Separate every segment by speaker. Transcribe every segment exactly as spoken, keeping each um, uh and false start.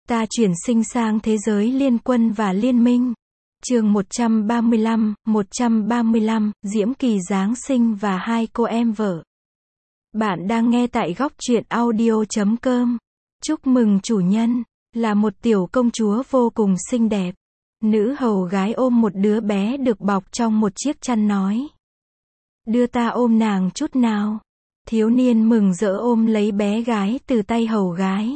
Speaker 1: Ta chuyển sinh sang thế giới liên quân và liên minh. Chương một trăm ba mươi lăm, một trăm ba mươi lăm, Diễm Kỳ Giáng sinh và hai cô em vợ. Bạn đang nghe tại góc truyện audio chấm com. Chúc mừng chủ nhân, là một tiểu công chúa vô cùng xinh đẹp. Nữ hầu gái ôm một đứa bé được bọc trong một chiếc chăn nói. Đưa ta ôm nàng chút nào. Thiếu niên mừng rỡ ôm lấy bé gái từ tay hầu gái.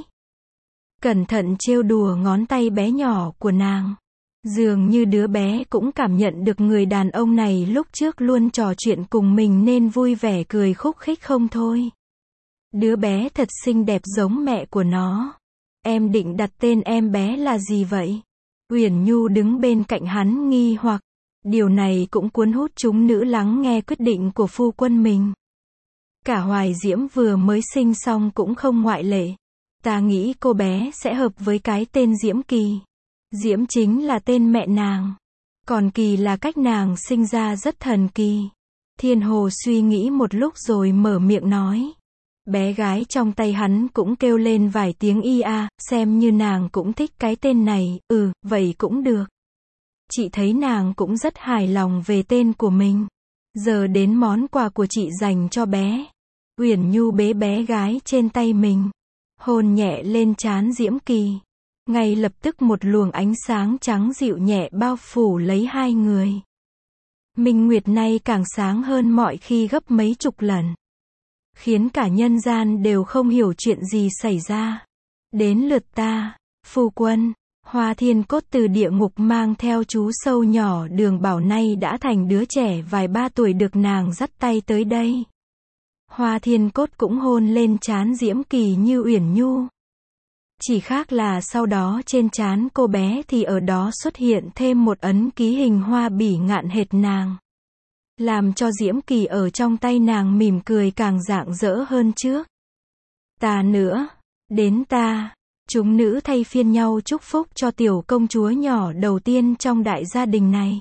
Speaker 1: Cẩn thận trêu đùa ngón tay bé nhỏ của nàng. Dường như đứa bé cũng cảm nhận được người đàn ông này lúc trước luôn trò chuyện cùng mình nên vui vẻ cười khúc khích không thôi. Đứa bé thật xinh đẹp giống mẹ của nó. Em định đặt tên em bé là gì vậy? Uyển Nhu đứng bên cạnh hắn nghi hoặc. Điều này cũng cuốn hút chúng nữ lắng nghe quyết định của phu quân mình. Cả Hoài Diễm vừa mới sinh xong cũng không ngoại lệ. Ta nghĩ cô bé sẽ hợp với cái tên Diễm Kỳ. Diễm chính là tên mẹ nàng. Còn Kỳ là cách nàng sinh ra rất thần kỳ. Thiên Hồ suy nghĩ một lúc rồi mở miệng nói. Bé gái trong tay hắn cũng kêu lên vài tiếng y a, xem như nàng cũng thích cái tên này, ừ, vậy cũng được. Chị thấy nàng cũng rất hài lòng về tên của mình. Giờ đến món quà của chị dành cho bé. Uyển Nhu bế bé gái trên tay mình. Hôn nhẹ lên trán Diễm Kỳ. Ngay lập tức một luồng ánh sáng trắng dịu nhẹ bao phủ lấy hai người. Minh Nguyệt nay càng sáng hơn mọi khi gấp mấy chục lần. Khiến cả nhân gian đều không hiểu chuyện gì xảy ra. Đến lượt ta, phu quân. Hoa Thiên Cốt từ địa ngục mang theo chú sâu nhỏ Đường Bảo nay đã thành đứa trẻ vài ba tuổi được nàng dắt tay tới đây. Hoa Thiên Cốt cũng hôn lên trán Diễm Kỳ như Uyển Nhu. Chỉ khác là sau đó trên trán cô bé thì ở đó xuất hiện thêm một ấn ký hình hoa bỉ ngạn hệt nàng. Làm cho Diễm Kỳ ở trong tay nàng mỉm cười càng rạng rỡ hơn trước. Ta nữa, đến ta. Chúng nữ thay phiên nhau chúc phúc cho tiểu công chúa nhỏ đầu tiên trong đại gia đình này.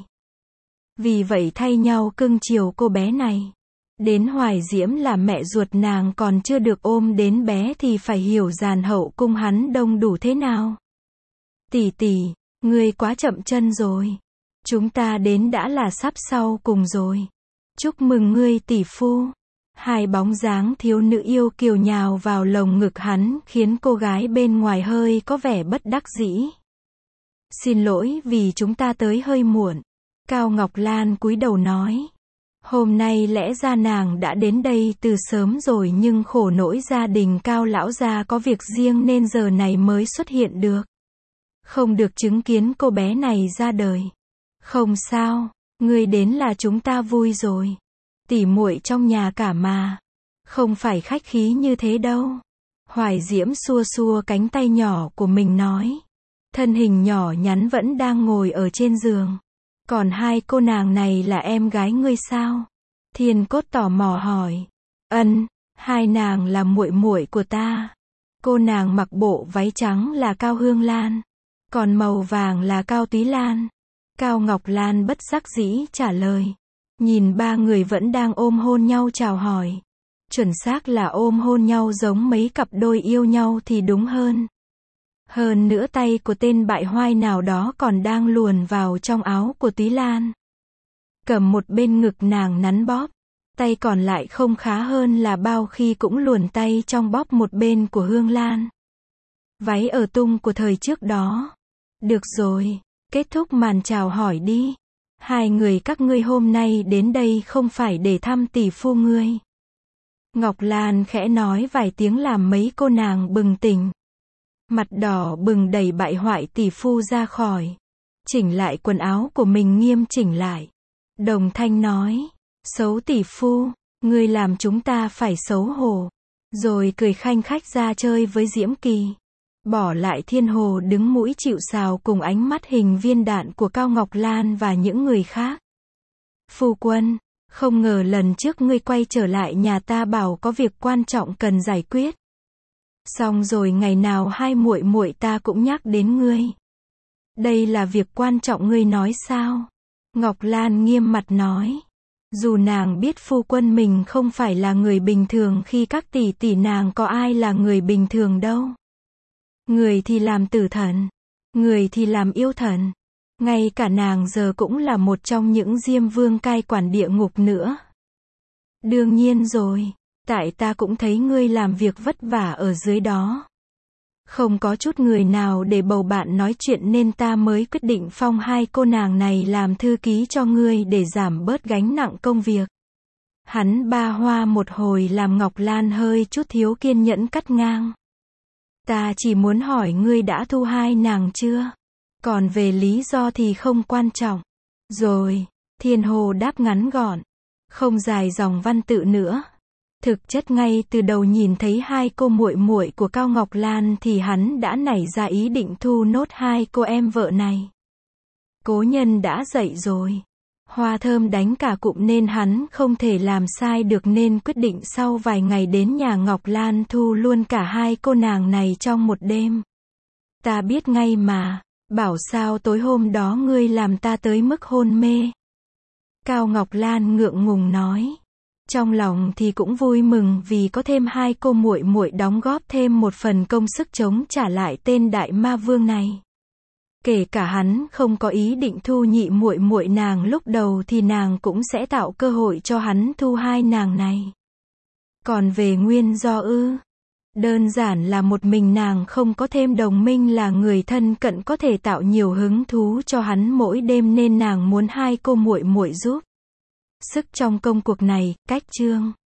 Speaker 1: Vì vậy thay nhau cưng chiều cô bé này. Đến Hoài Diễm là mẹ ruột nàng còn chưa được ôm đến bé thì phải hiểu dàn hậu cung hắn đông đủ thế nào. Tỷ tỷ, ngươi quá chậm chân rồi. Chúng ta đến đã là sắp sau cùng rồi. Chúc mừng ngươi tỷ phu. Hai bóng dáng thiếu nữ yêu kiều nhào vào lồng ngực hắn khiến cô gái bên ngoài hơi có vẻ bất đắc dĩ. Xin lỗi vì chúng ta tới hơi muộn. Cao Ngọc Lan cúi đầu nói. Hôm nay lẽ ra nàng đã đến đây từ sớm rồi nhưng khổ nỗi gia đình Cao lão gia có việc riêng nên giờ này mới xuất hiện được. Không được chứng kiến cô bé này ra đời. Không sao, ngươi đến là chúng ta vui rồi. Tỉ muội trong nhà cả mà. Không phải khách khí như thế đâu. Hoài Diễm xua xua cánh tay nhỏ của mình nói. Thân hình nhỏ nhắn vẫn đang ngồi ở trên giường. Còn hai cô nàng này là em gái ngươi sao? Thiên Cốt tò mò hỏi. Ân, hai nàng là muội muội của ta. Cô nàng mặc bộ váy trắng là Cao Hương Lan. Còn màu vàng là Cao Túy Lan. Cao Ngọc Lan bất đắc dĩ trả lời. Nhìn ba người vẫn đang ôm hôn nhau chào hỏi. Chuẩn xác là ôm hôn nhau giống mấy cặp đôi yêu nhau thì đúng hơn. Hơn nữa tay của tên bại hoai nào đó còn đang luồn vào trong áo của Túy Lan. Cầm một bên ngực nàng nắn bóp. Tay còn lại không khá hơn là bao khi cũng luồn tay trong bóp một bên của Hương Lan. Váy ở tung của thời trước đó. Được rồi, kết thúc màn chào hỏi đi. Hai người các ngươi hôm nay đến đây không phải để thăm tỷ phu ngươi. Ngọc Lan khẽ nói vài tiếng làm mấy cô nàng bừng tỉnh. Mặt đỏ bừng đẩy bại hoại tỷ phu ra khỏi. Chỉnh lại quần áo của mình nghiêm chỉnh lại. Đồng thanh nói. Xấu tỷ phu, ngươi làm chúng ta phải xấu hổ. Rồi cười khanh khách ra chơi với Diễm Kỳ. Bỏ lại Thiên Hồ đứng mũi chịu sào cùng ánh mắt hình viên đạn của Cao Ngọc Lan và những người khác. Phu quân, không ngờ lần trước ngươi quay trở lại nhà ta bảo có việc quan trọng cần giải quyết. Xong rồi ngày nào hai muội muội ta cũng nhắc đến ngươi. Đây là việc quan trọng ngươi nói sao? Ngọc Lan nghiêm mặt nói. Dù nàng biết phu quân mình không phải là người bình thường khi các tỷ tỷ nàng có ai là người bình thường đâu. Người thì làm tử thần, người thì làm yêu thần. Ngay cả nàng giờ cũng là một trong những Diêm Vương cai quản địa ngục nữa. Đương nhiên rồi, tại ta cũng thấy ngươi làm việc vất vả ở dưới đó. Không có chút người nào để bầu bạn nói chuyện nên ta mới quyết định phong hai cô nàng này làm thư ký cho ngươi để giảm bớt gánh nặng công việc. Hắn ba hoa một hồi làm Ngọc Lan hơi chút thiếu kiên nhẫn cắt ngang. Ta chỉ muốn hỏi ngươi đã thu hai nàng chưa? Còn về lý do thì không quan trọng. Rồi, Thiên Hồ đáp ngắn gọn, không dài dòng văn tự nữa. Thực chất ngay từ đầu nhìn thấy hai cô muội muội của Cao Ngọc Lan thì hắn đã nảy ra ý định thu nốt hai cô em vợ này. Cố nhân đã dậy rồi. Hoa thơm đánh cả cụm nên hắn không thể làm sai được nên quyết định sau vài ngày đến nhà Ngọc Lan thu luôn cả hai cô nàng này trong một đêm. Ta biết ngay mà, bảo sao tối hôm đó ngươi làm ta tới mức hôn mê. Cao Ngọc Lan ngượng ngùng nói. Trong lòng thì cũng vui mừng vì có thêm hai cô muội muội đóng góp thêm một phần công sức chống trả lại tên đại ma vương này. Kể cả hắn không có ý định thu nhị muội muội nàng lúc đầu thì nàng cũng sẽ tạo cơ hội cho hắn thu hai nàng này. Còn về nguyên do ư? Đơn giản là một mình nàng không có thêm đồng minh là người thân cận có thể tạo nhiều hứng thú cho hắn mỗi đêm nên nàng muốn hai cô muội muội giúp sức trong công cuộc này. Cách chương